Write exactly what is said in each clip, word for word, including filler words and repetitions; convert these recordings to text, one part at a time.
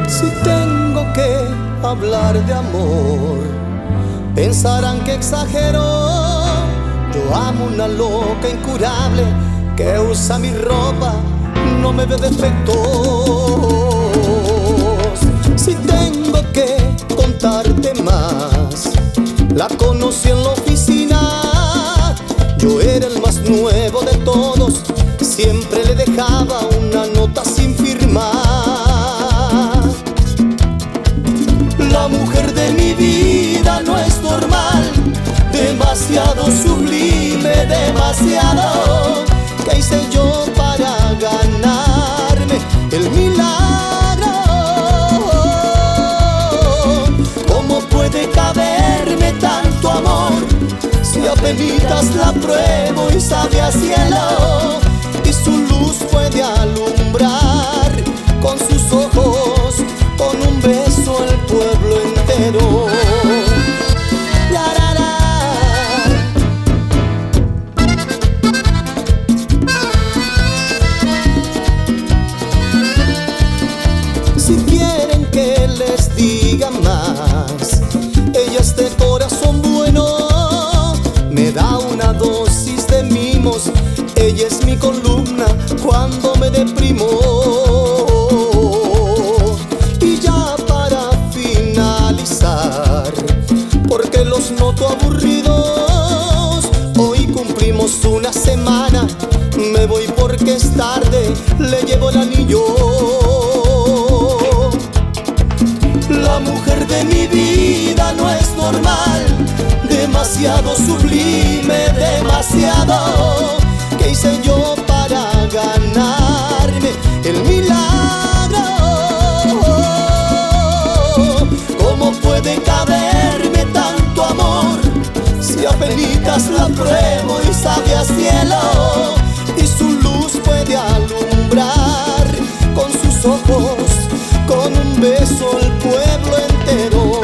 Si tengo que hablar de amor, pensarán que exagero. Yo amo una loca incurable que usa mi ropa, no me ve defectos. Si tengo que contarte más, la conocí en la oficina. Yo era el más nuevo de todos, siempre le dejaba una nota sin firmar. La mujer de mi vida no es normal, demasiado sublime, demasiado. ¿Qué hice yo para ganarme el milagro? ¿Cómo puede caberme tanto amor si apenitas la pruebo y sabe a cielo? Y su luz puede alumbrar con sus ojos, con un beso el pueblo entero. Si quieren que les diga más, ella es de corazón bueno, me da una dosis de mimos. Ella es mi columna cuando me deprimo. Y ya para finalizar, porque los noto aburridos, hoy cumplimos una semana. Me voy porque es tarde, le llevo el anillo. La mujer de mi vida no es normal, demasiado sublime, demasiado. ¿Qué hice yo para ganarme el milagro? ¿Cómo puede caberme tanto amor si apenitas la pruebo y sabe a cielo? Y su luz puede alumbrar con sus ojos, con un beso el pueblo entero.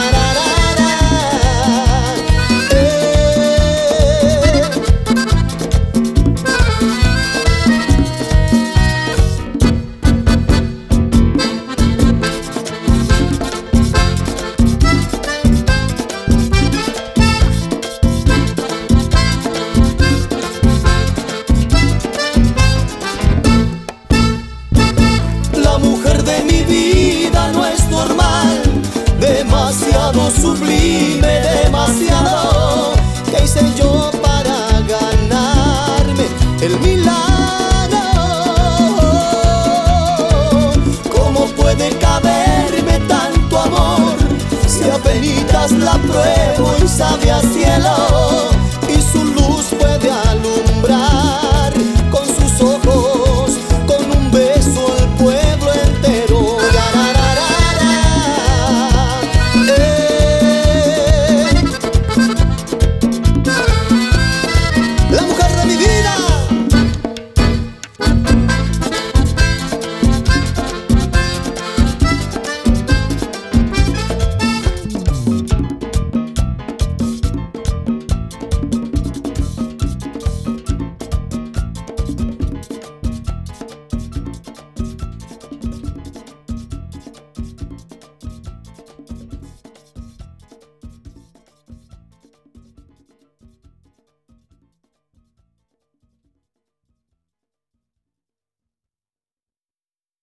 La mujer de mi vida no es normal, demasiado sublime, demasiado. ¿Qué hice yo para ganarme el milagro? ¿Cómo puede caberme tanto amor si apenitas la pruebo y sabe a cielo?